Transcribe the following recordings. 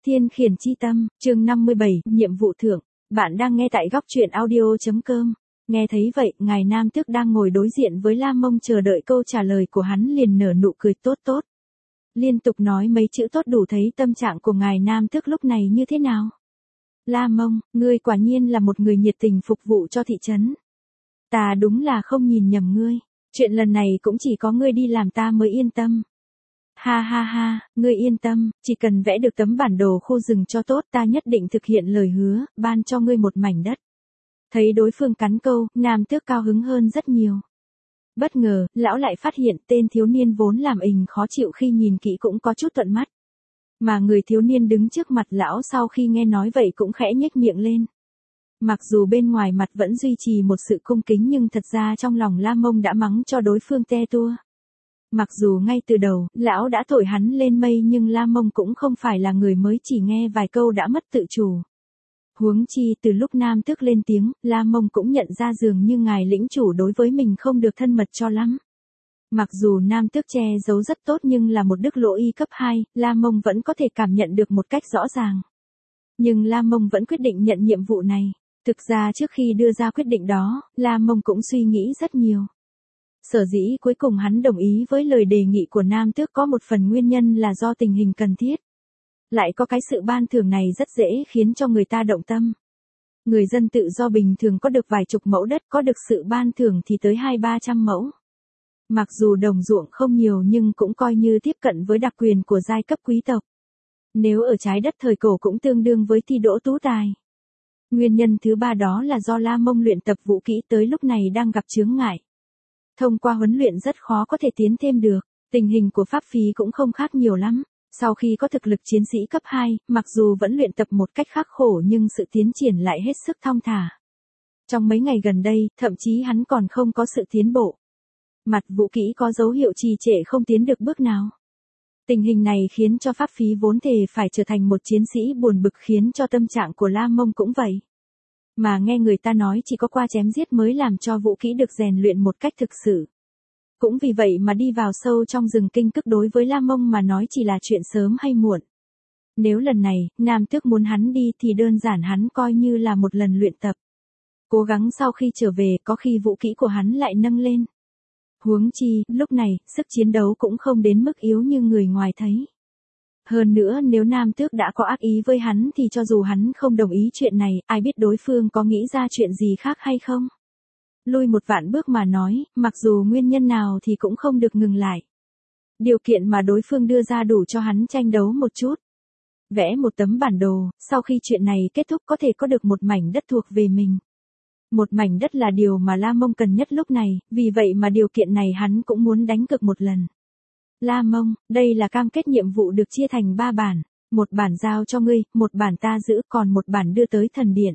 Thiên khiển chi tâm, chương 57, nhiệm vụ thưởng. Bạn đang nghe tại góc truyện audio.com. Nghe thấy vậy, ngài Nam Tước đang ngồi đối diện với La Mông chờ đợi câu trả lời của hắn liền nở nụ cười tốt tốt. Liên tục nói mấy chữ tốt đủ thấy tâm trạng của ngài Nam Tước lúc này như thế nào. La Mông, ngươi quả nhiên là một người nhiệt tình phục vụ cho thị trấn. Ta đúng là không nhìn nhầm ngươi. Chuyện lần này cũng chỉ có ngươi đi làm ta mới yên tâm. Ha ha ha, ngươi yên tâm, chỉ cần vẽ được tấm bản đồ khu rừng cho tốt ta nhất định thực hiện lời hứa, ban cho ngươi một mảnh đất. Thấy đối phương cắn câu, Nam Tước cao hứng hơn rất nhiều. Bất ngờ, lão lại phát hiện tên thiếu niên vốn làm ình khó chịu khi nhìn kỹ cũng có chút thuận mắt. Mà người thiếu niên đứng trước mặt lão sau khi nghe nói vậy cũng khẽ nhếch miệng lên. Mặc dù bên ngoài mặt vẫn duy trì một sự cung kính nhưng thật ra trong lòng La Mông đã mắng cho đối phương te tua. Mặc dù ngay từ đầu, lão đã thổi hắn lên mây nhưng La Mông cũng không phải là người mới chỉ nghe vài câu đã mất tự chủ. Huống chi từ lúc Nam Tước lên tiếng, La Mông cũng nhận ra dường như ngài lĩnh chủ đối với mình không được thân mật cho lắm. Mặc dù Nam Tước che giấu rất tốt nhưng là một đức lỗ y cấp 2, La Mông vẫn có thể cảm nhận được một cách rõ ràng. Nhưng La Mông vẫn quyết định nhận nhiệm vụ này. Thực ra trước khi đưa ra quyết định đó, La Mông cũng suy nghĩ rất nhiều. Sở dĩ cuối cùng hắn đồng ý với lời đề nghị của Nam Tước có một phần nguyên nhân là do tình hình cần thiết. Lại có cái sự ban thưởng này rất dễ khiến cho người ta động tâm. Người dân tự do bình thường có được vài chục mẫu đất, có được sự ban thưởng thì tới 200-300 mẫu. Mặc dù đồng ruộng không nhiều nhưng cũng coi như tiếp cận với đặc quyền của giai cấp quý tộc. Nếu ở trái đất thời cổ cũng tương đương với thi đỗ tú tài. Nguyên nhân thứ ba đó là do La Mông luyện tập vũ kỹ tới lúc này đang gặp chướng ngại. Thông qua huấn luyện rất khó có thể tiến thêm được, tình hình của pháp phí cũng không khác nhiều lắm. Sau khi có thực lực chiến sĩ cấp 2, mặc dù vẫn luyện tập một cách khắc khổ nhưng sự tiến triển lại hết sức thong thả. Trong mấy ngày gần đây, thậm chí hắn còn không có sự tiến bộ. Mặt vũ kỹ có dấu hiệu trì trệ không tiến được bước nào. Tình hình này khiến cho pháp phí vốn thề phải trở thành một chiến sĩ buồn bực khiến cho tâm trạng của La Mông cũng vậy. Mà nghe người ta nói chỉ có qua chém giết mới làm cho vũ kỹ được rèn luyện một cách thực sự. Cũng vì vậy mà đi vào sâu trong rừng kinh cực đối với La Mông mà nói chỉ là chuyện sớm hay muộn. Nếu lần này, Nam Tước muốn hắn đi thì đơn giản hắn coi như là một lần luyện tập. Cố gắng sau khi trở về có khi vũ kỹ của hắn lại nâng lên. Huống chi, lúc này, sức chiến đấu cũng không đến mức yếu như người ngoài thấy. Hơn nữa nếu Nam Tước đã có ác ý với hắn thì cho dù hắn không đồng ý chuyện này, ai biết đối phương có nghĩ ra chuyện gì khác hay không. Lui một vạn bước mà nói, mặc dù nguyên nhân nào thì cũng không được ngừng lại. Điều kiện mà đối phương đưa ra đủ cho hắn tranh đấu một chút. Vẽ một tấm bản đồ, sau khi chuyện này kết thúc có thể có được một mảnh đất thuộc về mình. Một mảnh đất là điều mà La Mông cần nhất lúc này, vì vậy mà điều kiện này hắn cũng muốn đánh cược một lần. La Mông, đây là cam kết nhiệm vụ được chia thành 3 bản, một bản giao cho ngươi, một bản ta giữ, còn một bản đưa tới thần điện.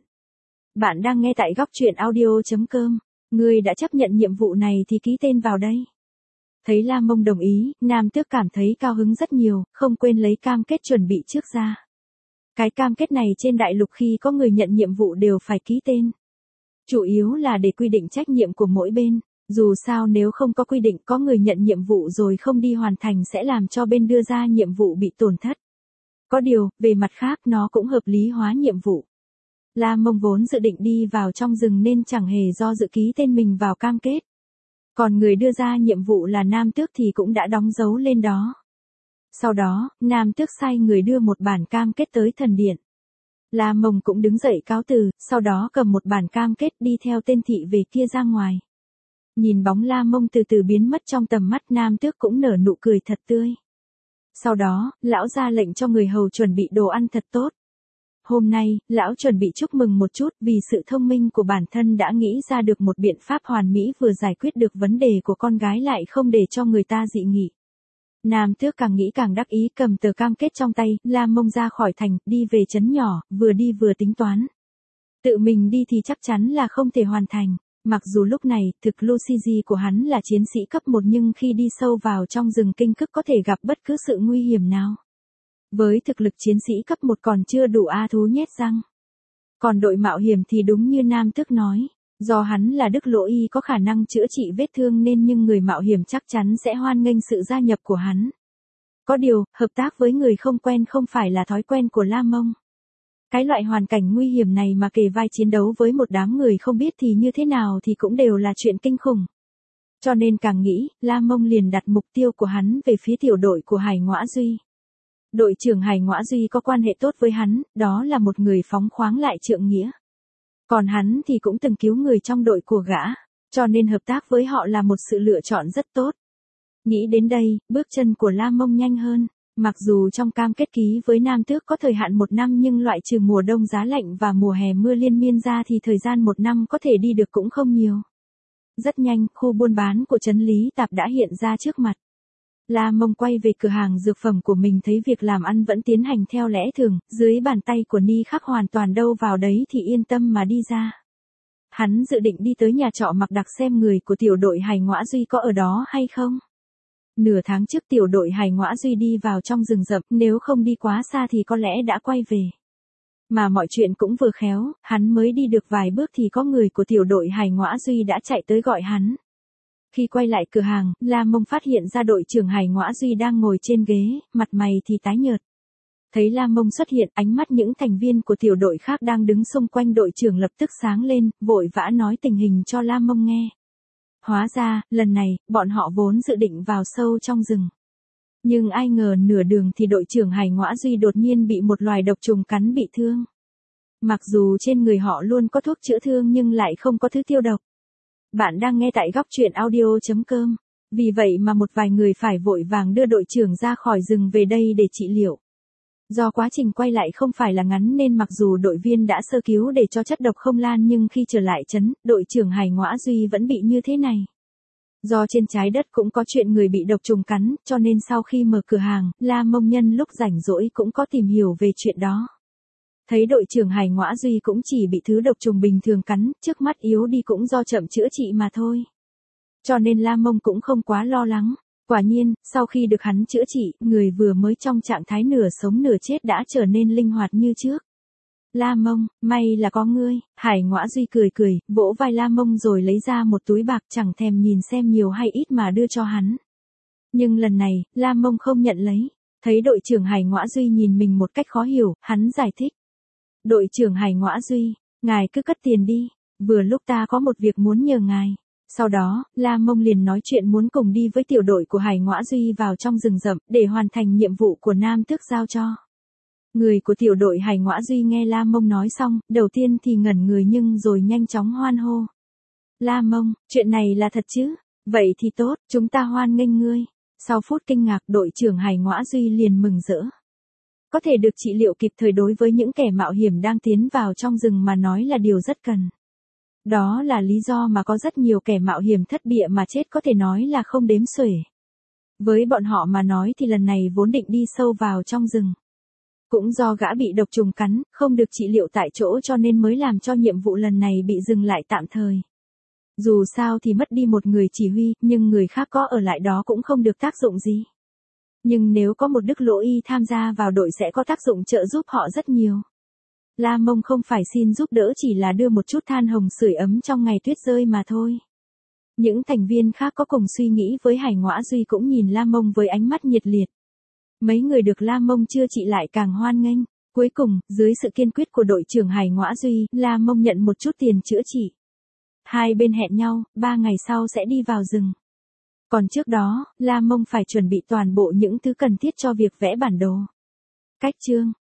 Bạn đang nghe tại góc truyện audio.com. Ngươi đã chấp nhận nhiệm vụ này thì ký tên vào đây. Thấy La Mông đồng ý, Nam Tước cảm thấy cao hứng rất nhiều, không quên lấy cam kết chuẩn bị trước ra. Cái cam kết này trên đại lục khi có người nhận nhiệm vụ đều phải ký tên. Chủ yếu là để quy định trách nhiệm của mỗi bên, dù sao nếu không có quy định có người nhận nhiệm vụ rồi không đi hoàn thành sẽ làm cho bên đưa ra nhiệm vụ bị tổn thất. Có điều, về mặt khác nó cũng hợp lý hóa nhiệm vụ. La Mông vốn dự định đi vào trong rừng nên chẳng hề do dự ký tên mình vào cam kết. Còn người đưa ra nhiệm vụ là Nam Tước thì cũng đã đóng dấu lên đó. Sau đó, Nam Tước sai người đưa một bản cam kết tới thần điện. La Mông cũng đứng dậy cáo từ, sau đó cầm một bản cam kết đi theo tên thị về kia ra ngoài. Nhìn bóng La Mông từ từ biến mất trong tầm mắt Nam Tước cũng nở nụ cười thật tươi. Sau đó, lão ra lệnh cho người hầu chuẩn bị đồ ăn thật tốt. Hôm nay, lão chuẩn bị chúc mừng một chút vì sự thông minh của bản thân đã nghĩ ra được một biện pháp hoàn mỹ vừa giải quyết được vấn đề của con gái lại không để cho người ta dị nghị. Nam Tước càng nghĩ càng đắc ý cầm tờ cam kết trong tay, La Mông ra khỏi thành, đi về trấn nhỏ, vừa đi vừa tính toán. Tự mình đi thì chắc chắn là không thể hoàn thành. Mặc dù lúc này, thực Lucigi của hắn là chiến sĩ cấp 1 nhưng khi đi sâu vào trong rừng kinh cực có thể gặp bất cứ sự nguy hiểm nào. Với thực lực chiến sĩ cấp 1 còn chưa đủ a thú nhét răng. Còn đội mạo hiểm thì đúng như Nam Tước nói, do hắn là đức lỗ y có khả năng chữa trị vết thương nên nhưng người mạo hiểm chắc chắn sẽ hoan nghênh sự gia nhập của hắn. Có điều, hợp tác với người không quen không phải là thói quen của La Mông. Cái loại hoàn cảnh nguy hiểm này mà kề vai chiến đấu với một đám người không biết thì như thế nào thì cũng đều là chuyện kinh khủng. Cho nên càng nghĩ, La Mông liền đặt mục tiêu của hắn về phía tiểu đội của Hải Ngoã Duy. Đội trưởng Hải Ngoã Duy có quan hệ tốt với hắn, đó là một người phóng khoáng lại trượng nghĩa. Còn hắn thì cũng từng cứu người trong đội của gã, cho nên hợp tác với họ là một sự lựa chọn rất tốt. Nghĩ đến đây, bước chân của La Mông nhanh hơn. Mặc dù trong cam kết ký với Nam Tước có thời hạn 1 năm nhưng loại trừ mùa đông giá lạnh và mùa hè mưa liên miên ra thì thời gian 1 năm có thể đi được cũng không nhiều. Rất nhanh, khu buôn bán của Trấn Lý Tạp đã hiện ra trước mặt. La Mông quay về cửa hàng dược phẩm của mình thấy việc làm ăn vẫn tiến hành theo lẽ thường, dưới bàn tay của Ni Khắc hoàn toàn đâu vào đấy thì yên tâm mà đi ra. Hắn dự định đi tới nhà trọ Mặc Đặc xem người của tiểu đội Hải Ngoã Duy có ở đó hay không. Nửa tháng trước tiểu đội Hải Ngoã Duy đi vào trong rừng rậm, nếu không đi quá xa thì có lẽ đã quay về. Mà mọi chuyện cũng vừa khéo, hắn mới đi được vài bước thì có người của tiểu đội Hải Ngoã Duy đã chạy tới gọi hắn. Khi quay lại cửa hàng, La Mông phát hiện ra đội trưởng Hải Ngoã Duy đang ngồi trên ghế, mặt mày thì tái nhợt. Thấy La Mông xuất hiện, ánh mắt những thành viên của tiểu đội khác đang đứng xung quanh đội trưởng lập tức sáng lên, vội vã nói tình hình cho La Mông nghe. Hóa ra, lần này, bọn họ vốn dự định vào sâu trong rừng. Nhưng ai ngờ nửa đường thì đội trưởng Hải Ngoã Duy đột nhiên bị một loài độc trùng cắn bị thương. Mặc dù trên người họ luôn có thuốc chữa thương nhưng lại không có thứ tiêu độc. Bạn đang nghe tại góc truyện audio.com. Vì vậy mà một vài người phải vội vàng đưa đội trưởng ra khỏi rừng về đây để trị liệu. Do quá trình quay lại không phải là ngắn nên mặc dù đội viên đã sơ cứu để cho chất độc không lan nhưng khi trở lại trấn, đội trưởng Hải Ngoã Duy vẫn bị như thế này. Do trên trái đất cũng có chuyện người bị độc trùng cắn, cho nên sau khi mở cửa hàng, La Mông nhân lúc rảnh rỗi cũng có tìm hiểu về chuyện đó. Thấy đội trưởng Hải Ngoã Duy cũng chỉ bị thứ độc trùng bình thường cắn, trước mắt yếu đi cũng do chậm chữa trị mà thôi. Cho nên La Mông cũng không quá lo lắng. Quả nhiên, sau khi được hắn chữa trị, người vừa mới trong trạng thái nửa sống nửa chết đã trở nên linh hoạt như trước. La Mông, may là có ngươi, Hải Ngoã Duy cười cười, vỗ vai La Mông rồi lấy ra một túi bạc chẳng thèm nhìn xem nhiều hay ít mà đưa cho hắn. Nhưng lần này, La Mông không nhận lấy. Thấy đội trưởng Hải Ngoã Duy nhìn mình một cách khó hiểu, hắn giải thích. Đội trưởng Hải Ngoã Duy, ngài cứ cất tiền đi, vừa lúc ta có một việc muốn nhờ ngài. Sau đó, La Mông liền nói chuyện muốn cùng đi với tiểu đội của Hải Ngoã Duy vào trong rừng rậm để hoàn thành nhiệm vụ của Nam Tước giao cho. Người của tiểu đội Hải Ngoã Duy nghe La Mông nói xong, đầu tiên thì ngẩn người nhưng rồi nhanh chóng hoan hô. La Mông, chuyện này là thật chứ? Vậy thì tốt, chúng ta hoan nghênh ngươi. Sau phút kinh ngạc, đội trưởng Hải Ngoã Duy liền mừng rỡ. Có thể được trị liệu kịp thời đối với những kẻ mạo hiểm đang tiến vào trong rừng mà nói là điều rất cần. Đó là lý do mà có rất nhiều kẻ mạo hiểm thất bịa mà chết có thể nói là không đếm xuể. Với bọn họ mà nói thì lần này vốn định đi sâu vào trong rừng. Cũng do gã bị độc trùng cắn, không được trị liệu tại chỗ cho nên mới làm cho nhiệm vụ lần này bị dừng lại tạm thời. Dù sao thì mất đi một người chỉ huy, nhưng người khác có ở lại đó cũng không được tác dụng gì. Nhưng nếu có một Đức Lỗ Y tham gia vào đội sẽ có tác dụng trợ giúp họ rất nhiều. La Mông không phải xin giúp đỡ chỉ là đưa một chút than hồng sưởi ấm trong ngày tuyết rơi mà thôi. Những thành viên khác có cùng suy nghĩ với Hải Ngoã Duy cũng nhìn La Mông với ánh mắt nhiệt liệt. Mấy người được La Mông chữa trị lại càng hoan nghênh. Cuối cùng, dưới sự kiên quyết của đội trưởng Hải Ngoã Duy, La Mông nhận một chút tiền chữa trị. Hai bên hẹn nhau, 3 ngày sau sẽ đi vào rừng. Còn trước đó, La Mông phải chuẩn bị toàn bộ những thứ cần thiết cho việc vẽ bản đồ. Cách chương